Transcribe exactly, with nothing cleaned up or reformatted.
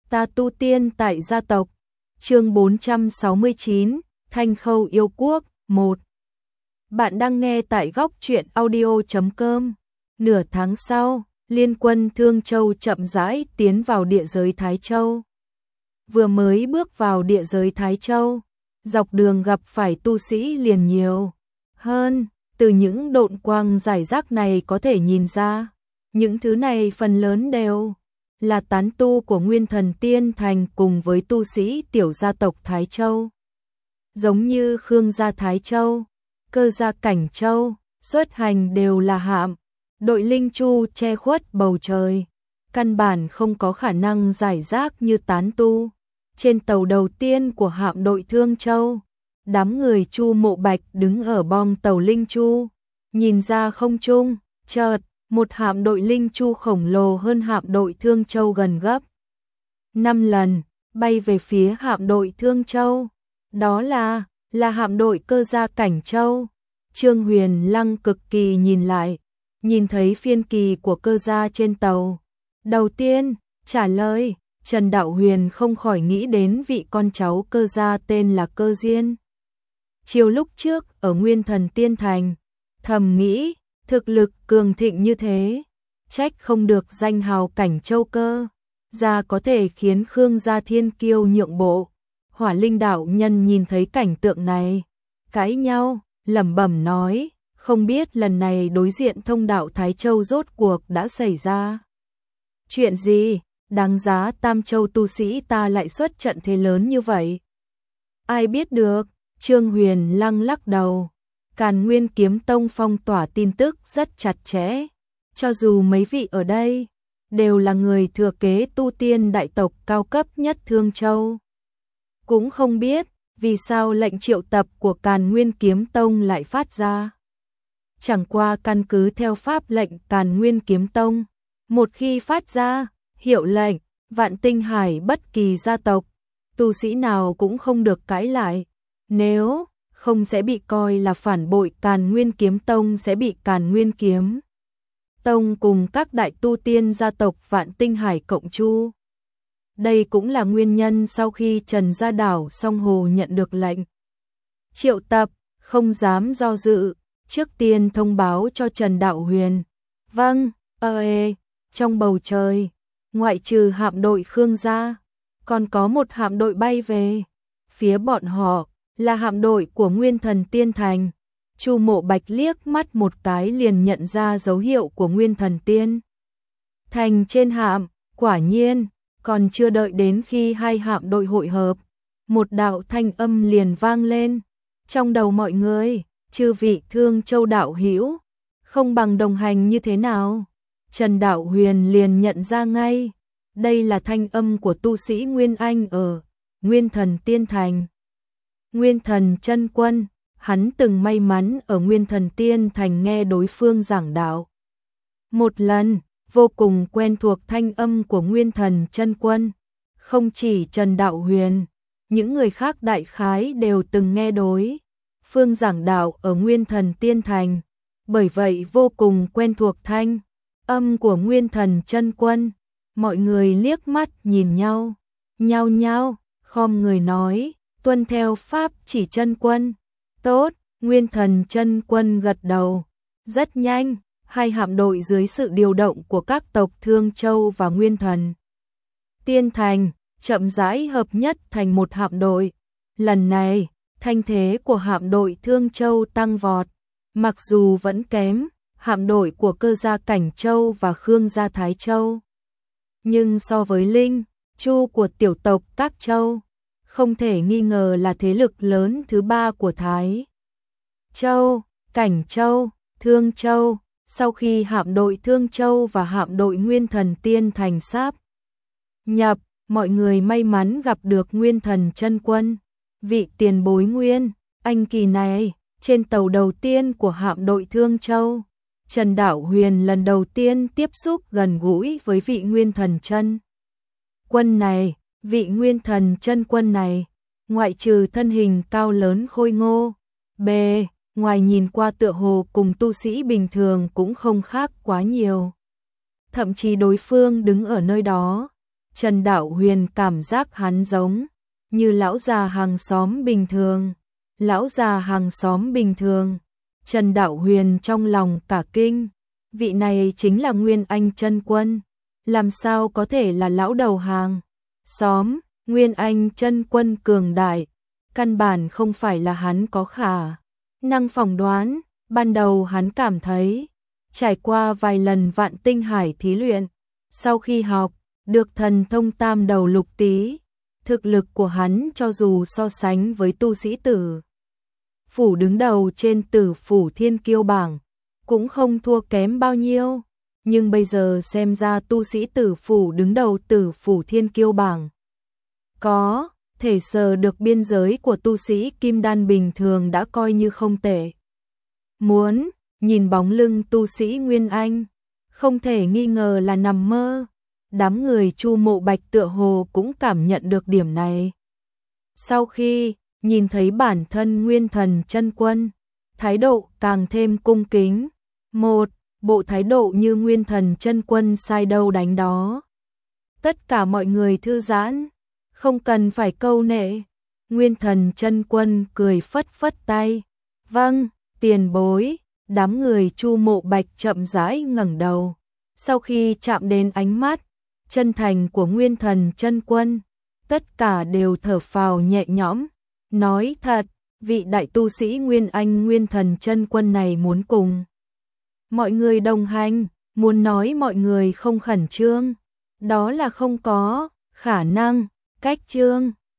Ta tu tiên tại gia tộc. Chương bốn trăm sáu mươi chín, Thanh Khâu yêu quốc, một. Bạn đang nghe tại góc truyện audio chấm com. Nửa tháng sau, liên quân Thương Châu chậm rãi tiến vào địa giới Thái Châu. Vừa mới bước vào địa giới Thái Châu, dọc đường gặp phải tu sĩ liền nhiều hơn, từ những độn quang rải rác này có thể nhìn ra, những thứ này phần lớn đều là tán tu của Nguyên Thần Tiên Thành cùng với tu sĩ tiểu gia tộc Thái Châu. Giống như Khương gia Thái Châu, Cơ gia Cảnh Châu, xuất hành đều là hạm đội linh chu che khuất bầu trời, căn bản không có khả năng giải rác như tán tu. Trên tàu đầu tiên của hạm đội Thương Châu, đám người Chu Mộ Bạch đứng ở bong tàu linh chu, nhìn ra không trung, chợt một hạm đội linh chu khổng lồ hơn hạm đội Thương Châu gần gấp năm lần, bay về phía hạm đội Thương Châu. Đó là, là hạm đội Cơ gia Cảnh Châu. Trương Huyền Lăng cực kỳ nhìn lại, nhìn thấy phiên kỳ của Cơ gia trên tàu. Đầu tiên, trả lời, Trần Đạo Huyền không khỏi nghĩ đến vị con cháu Cơ gia tên là Cơ Diên. Chiều lúc trước ở Nguyên Thần Tiên Thành, thầm nghĩ, thực lực cường thịnh như thế, trách không được danh hào Cảnh Châu Cơ gia có thể khiến Khương gia thiên kiêu nhượng bộ. Hỏa Linh đạo nhân nhìn thấy cảnh tượng này, cãi nhau, lẩm bẩm nói, không biết lần này đối diện Thông đạo Thái Châu rốt cuộc đã xảy ra chuyện gì, đáng giá Tam Châu tu sĩ ta lại xuất trận thế lớn như vậy. Ai biết được, Trương Huyền Lăng lắc đầu. Càn Nguyên Kiếm Tông phong tỏa tin tức rất chặt chẽ, cho dù mấy vị ở đây đều là người thừa kế tu tiên đại tộc cao cấp nhất Thương Châu, cũng không biết vì sao lệnh triệu tập của Càn Nguyên Kiếm Tông lại phát ra. Chẳng qua căn cứ theo pháp lệnh Càn Nguyên Kiếm Tông, một khi phát ra hiệu lệnh, Vạn Tinh Hải bất kỳ gia tộc, tu sĩ nào cũng không được cãi lại, nếu không sẽ bị coi là phản bội. Càn Nguyên Kiếm Tông sẽ bị Càn Nguyên Kiếm Tông cùng các đại tu tiên gia tộc Vạn Tinh Hải cộng chu. Đây cũng là nguyên nhân sau khi Trần Gia Đảo Song Hồ nhận được lệnh triệu tập, không dám do dự, trước tiên thông báo cho Trần Đạo Huyền. Vâng, ơ ê, trong bầu trời, ngoại trừ hạm đội Khương gia, còn có một hạm đội bay về phía bọn họ, là hạm đội của Nguyên Thần Tiên Thành. Chu Mộ Bạch liếc mắt một cái liền nhận ra dấu hiệu của Nguyên Thần Tiên Thành trên hạm. Quả nhiên, còn chưa đợi đến khi hai hạm đội hội hợp, một đạo thanh âm liền vang lên trong đầu mọi người, chư vị Thương Châu đạo hữu, không bằng đồng hành như thế nào? Trần Đạo Huyền liền nhận ra ngay, đây là thanh âm của tu sĩ Nguyên Anh ở Nguyên Thần Tiên Thành. Nguyên Thần Chân Quân, hắn từng may mắn ở Nguyên Thần Tiên Thành nghe đối phương giảng đạo một lần, vô cùng quen thuộc thanh âm của Nguyên Thần Chân Quân. Không chỉ Trần Đạo Huyền, những người khác đại khái đều từng nghe đối phương giảng đạo ở Nguyên Thần Tiên Thành, bởi vậy vô cùng quen thuộc thanh âm của Nguyên Thần Chân Quân. Mọi người liếc mắt nhìn nhau, nhao nhao khom người nói, tuân theo pháp chỉ Chân Quân. Tốt, Nguyên Thần Chân Quân gật đầu. Rất nhanh, hai hạm đội dưới sự điều động của các tộc Thương Châu và Nguyên Thần Tiên Thành chậm rãi hợp nhất thành một hạm đội. Lần này, thanh thế của hạm đội Thương Châu tăng vọt, mặc dù vẫn kém hạm đội của Cơ gia Cảnh Châu và Khương gia Thái Châu, nhưng so với Linh Chu của tiểu tộc các châu, không thể nghi ngờ là thế lực lớn thứ ba của Thái Châu. Cảnh Châu, Thương Châu. Sau khi hạm đội Thương Châu và hạm đội Nguyên Thần Tiên Thành sáp nhập, mọi người may mắn gặp được Nguyên Thần Chân Quân. Vị tiền bối Nguyên Anh kỳ này, trên tàu đầu tiên của hạm đội Thương Châu, Trần Đạo Huyền lần đầu tiên tiếp xúc gần gũi với vị Nguyên Thần Chân Quân này. Vị Nguyên Thần Chân Quân này, ngoại trừ thân hình cao lớn khôi ngô, bề ngoài nhìn qua tựa hồ cùng tu sĩ bình thường cũng không khác quá nhiều. Thậm chí đối phương đứng ở nơi đó, Trần Đạo Huyền cảm giác hắn giống như lão già hàng xóm bình thường. Lão già hàng xóm bình thường. Trần Đạo Huyền trong lòng cả kinh. Vị này chính là Nguyên Anh Chân Quân. Làm sao có thể là lão đầu hàng xóm? Nguyên Anh Chân Quân cường đại, căn bản không phải là hắn có khả năng phỏng đoán. Ban đầu hắn cảm thấy, trải qua vài lần vạn tinh hải thí luyện, sau khi học được thần thông tam đầu lục tí, thực lực của hắn cho dù so sánh với tu sĩ tử phủ đứng đầu trên tử phủ thiên kiêu bảng, cũng không thua kém bao nhiêu. Nhưng bây giờ xem ra tu sĩ tử phủ đứng đầu tử phủ thiên kiêu bảng, có thể sờ được biên giới của tu sĩ kim đan bình thường đã coi như không tệ. Muốn nhìn bóng lưng tu sĩ Nguyên Anh, không thể nghi ngờ là nằm mơ. Đám người Chu Mộ Bạch tựa hồ cũng cảm nhận được điểm này. Sau khi nhìn thấy bản thân Nguyên Thần Chân Quân, thái độ càng thêm cung kính. Một bộ thái độ như Nguyên Thần Chân Quân sai đâu đánh đó. Tất cả mọi người thư giãn, không cần phải câu nệ. Nguyên Thần Chân Quân cười phất phất tay. Vâng, tiền bối. Đám người Chu Mộ Bạch chậm rãi ngẩng đầu. Sau khi chạm đến ánh mắt chân thành của Nguyên Thần Chân Quân, tất cả đều thở phào nhẹ nhõm. Nói thật, vị đại tu sĩ Nguyên Anh Nguyên Thần Chân Quân này muốn cùng mọi người đồng hành, muốn nói mọi người không khẩn trương, đó là không có khả năng. Cách trương